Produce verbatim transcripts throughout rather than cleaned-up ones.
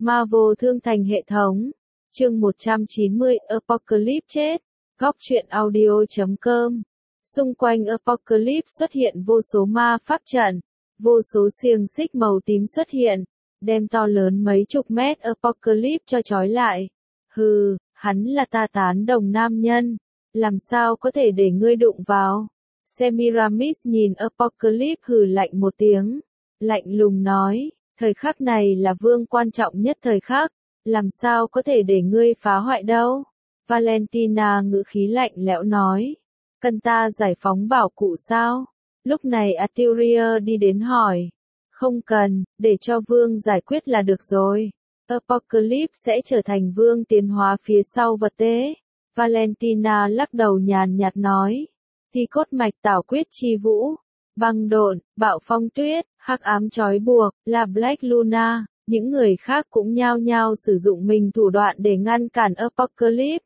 Marvel thương thành hệ thống. Chương một trăm chín mươi Apocalypse chết. Góc truyện audio chấm com. Xung quanh Apocalypse xuất hiện vô số ma pháp trận, vô số xiềng xích màu tím xuất hiện, đem to lớn mấy chục mét Apocalypse cho trói lại. Hừ, hắn là ta tán đồng nam nhân, làm sao có thể để ngươi đụng vào? Semiramis nhìn Apocalypse hừ lạnh một tiếng, lạnh lùng nói, thời khắc này là vương quan trọng nhất thời khắc, làm sao có thể để ngươi phá hoại đâu? Valentina ngữ khí lạnh lẽo nói, cần ta giải phóng bảo cụ sao? Lúc này Arturia đi đến hỏi, không cần, để cho vương giải quyết là được rồi. Apocalypse sẽ trở thành vương tiến hóa phía sau vật tế. Valentina lắc đầu nhàn nhạt nói, thi cốt mạch tảo quyết chi vũ, băng độn, bạo phong tuyết, hắc ám trói buộc, là Black Luna, những người khác cũng nhao nhao sử dụng mình thủ đoạn để ngăn cản Apocalypse.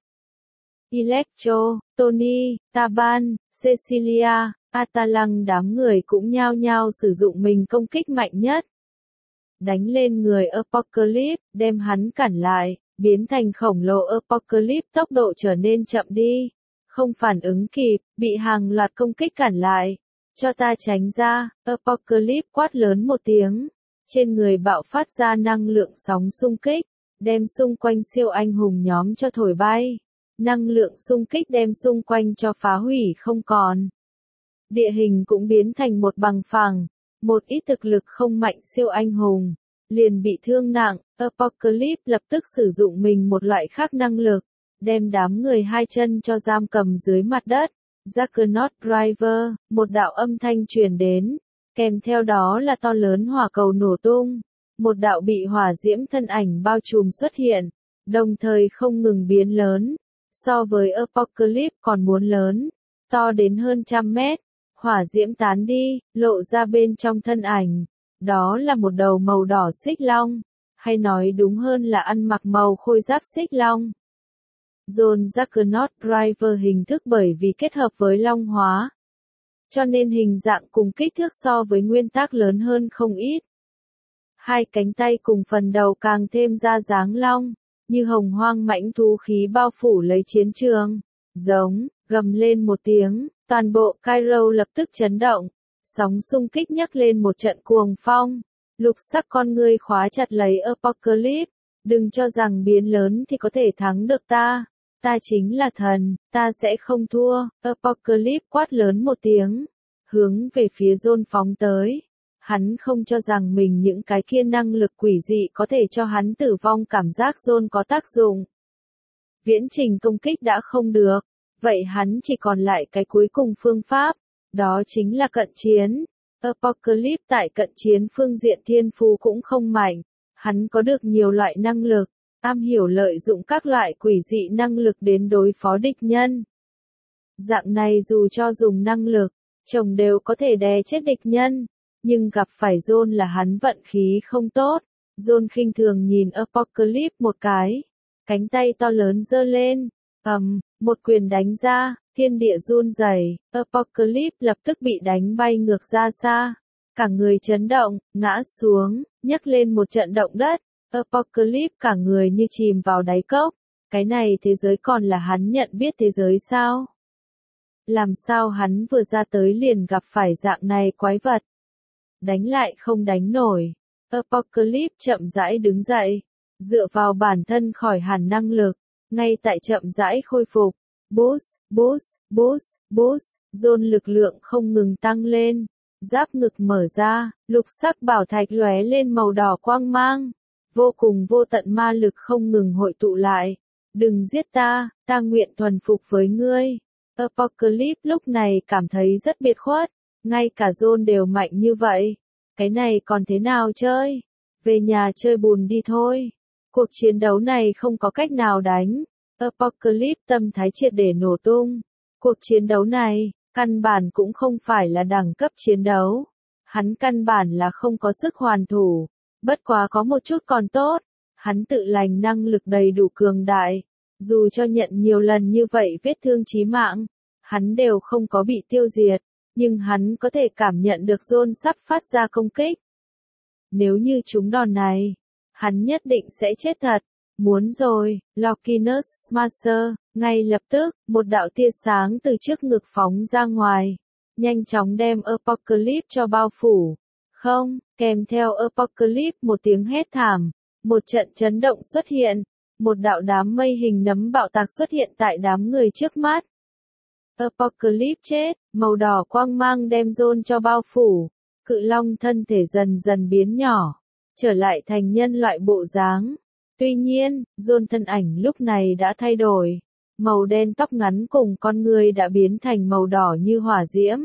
Electro, Tony, Taban, Cecilia, Atalang đám người cũng nhao nhao sử dụng mình công kích mạnh nhất. Đánh lên người Apocalypse, đem hắn cản lại, biến thành khổng lồ Apocalypse tốc độ trở nên chậm đi. Không phản ứng kịp, bị hàng loạt công kích cản lại. Cho ta tránh ra, Apocalypse quát lớn một tiếng. Trên người bạo phát ra năng lượng sóng xung kích, đem xung quanh siêu anh hùng nhóm cho thổi bay. Năng lượng xung kích đem xung quanh cho phá hủy không còn. Địa hình cũng biến thành một bằng phẳng, một ít thực lực không mạnh siêu anh hùng, liền bị thương nặng. Apocalypse lập tức sử dụng mình một loại khác năng lực, đem đám người hai chân cho giam cầm dưới mặt đất. Juggernaut Driver, một đạo âm thanh truyền đến, kèm theo đó là to lớn hỏa cầu nổ tung, một đạo bị hỏa diễm thân ảnh bao trùm xuất hiện, đồng thời không ngừng biến lớn, so với Apocalypse còn muốn lớn, to đến hơn trăm mét, hỏa diễm tán đi, lộ ra bên trong thân ảnh, đó là một đầu màu đỏ xích long, hay nói đúng hơn là ăn mặc màu khôi giáp xích long. John Juggernaut Driver hình thức bởi vì kết hợp với long hóa, cho nên hình dạng cùng kích thước so với nguyên tác lớn hơn không ít. Hai cánh tay cùng phần đầu càng thêm ra dáng long, như hồng hoang mãnh thú khí bao phủ lấy chiến trường. Giống, gầm lên một tiếng, toàn bộ Cairo lập tức chấn động, sóng xung kích nhấc lên một trận cuồng phong. Lục sắc con ngươi khóa chặt lấy Apocalypse, đừng cho rằng biến lớn thì có thể thắng được ta. Ta chính là thần, ta sẽ không thua. Apocalypse quát lớn một tiếng, hướng về phía John phóng tới. Hắn không cho rằng mình những cái kia năng lực quỷ dị có thể cho hắn tử vong, cảm giác John có tác dụng. Viễn trình công kích đã không được, vậy hắn chỉ còn lại cái cuối cùng phương pháp, đó chính là cận chiến. Apocalypse tại cận chiến phương diện thiên phú cũng không mạnh, hắn có được nhiều loại năng lực, am hiểu lợi dụng các loại quỷ dị năng lực đến đối phó địch nhân. Dạng này dù cho dùng năng lực, chồng đều có thể đè chết địch nhân, nhưng gặp phải John là hắn vận khí không tốt. John khinh thường nhìn Apocalypse một cái, cánh tay to lớn giơ lên, ầm, um, một quyền đánh ra, thiên địa run rẩy, Apocalypse lập tức bị đánh bay ngược ra xa, cả người chấn động, ngã xuống, nhấc lên một trận động đất. Apocalypse cả người như chìm vào đáy cốc, cái này thế giới còn là hắn nhận biết thế giới sao? Làm sao hắn vừa ra tới liền gặp phải dạng này quái vật? Đánh lại không đánh nổi. Apocalypse chậm rãi đứng dậy, dựa vào bản thân khỏi hẳn năng lực, ngay tại chậm rãi khôi phục. Boost, boost, boost, boost, John lực lượng không ngừng tăng lên, giáp ngực mở ra, lục sắc bảo thạch lóe lên màu đỏ quang mang. Vô cùng vô tận ma lực không ngừng hội tụ lại. Đừng giết ta, ta nguyện thuần phục với ngươi. Apocalypse lúc này cảm thấy rất biệt khuất. Ngay cả John đều mạnh như vậy. Cái này còn thế nào chơi? Về nhà chơi bùn đi thôi. Cuộc chiến đấu này không có cách nào đánh. Apocalypse tâm thái triệt để nổ tung. Cuộc chiến đấu này, căn bản cũng không phải là đẳng cấp chiến đấu. Hắn căn bản là không có sức hoàn thủ. Bất quá có một chút còn tốt, hắn tự lành năng lực đầy đủ cường đại, dù cho nhận nhiều lần như vậy vết thương chí mạng, hắn đều không có bị tiêu diệt, nhưng hắn có thể cảm nhận được John sắp phát ra công kích. Nếu như trúng đòn này, Hắn nhất định sẽ chết thật. Muốn rồi, Lokinus Smasher, ngay lập tức, một đạo tia sáng từ trước ngực phóng ra ngoài, nhanh chóng đem Apocalypse cho bao phủ. Không, kèm theo Apocalypse một tiếng hét thảm, một trận chấn động xuất hiện, một đạo đám mây hình nấm bạo tạc xuất hiện tại đám người trước mắt. Apocalypse chết, màu đỏ quang mang đem John cho bao phủ, cự long thân thể dần dần biến nhỏ, trở lại thành nhân loại bộ dáng. Tuy nhiên, John thân ảnh lúc này đã thay đổi, màu đen tóc ngắn cùng con người đã biến thành màu đỏ như hỏa diễm.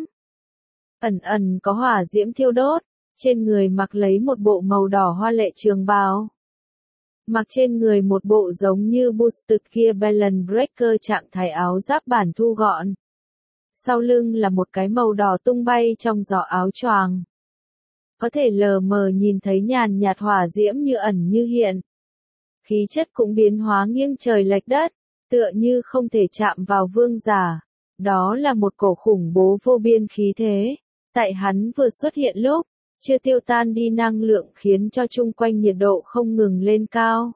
Ẩn ẩn có hỏa diễm thiêu đốt, trên người mặc lấy một bộ màu đỏ hoa lệ trường bào. Mặc trên người một bộ giống như Boosted Gear Balance Breaker trạng thái áo giáp bản thu gọn. Sau lưng là một cái màu đỏ tung bay trong gió áo choàng. Có thể lờ mờ nhìn thấy nhàn nhạt hỏa diễm như ẩn như hiện. Khí chất cũng biến hóa nghiêng trời lệch đất, tựa như không thể chạm vào vương giả. Đó là một cổ khủng bố vô biên khí thế. Tại hắn vừa xuất hiện lúc, chưa tiêu tan đi năng lượng khiến cho chung quanh nhiệt độ không ngừng lên cao.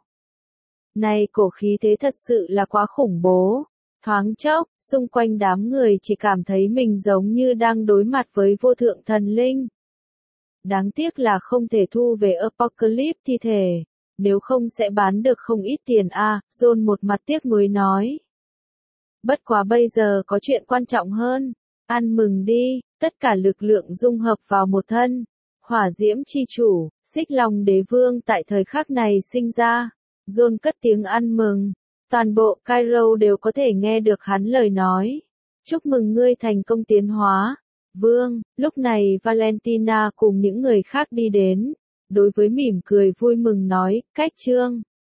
Này cổ khí thế thật sự là quá khủng bố. Thoáng chốc, xung quanh đám người chỉ cảm thấy mình giống như đang đối mặt với vô thượng thần linh. Đáng tiếc là không thể thu về Apocalypse thi thể, nếu không sẽ bán được không ít tiền a, à, John một mặt tiếc nuối nói. Bất quá bây giờ có chuyện quan trọng hơn, ăn mừng đi, tất cả lực lượng dung hợp vào một thân. Hỏa diễm chi chủ, Xích Long đế vương tại thời khắc này sinh ra. John cất tiếng ăn mừng. Toàn bộ Cairo đều có thể nghe được hắn lời nói. Chúc mừng ngươi thành công tiến hóa. Vương, lúc này Valentina cùng những người khác đi đến. Đối với mỉm cười vui mừng nói, cách trương.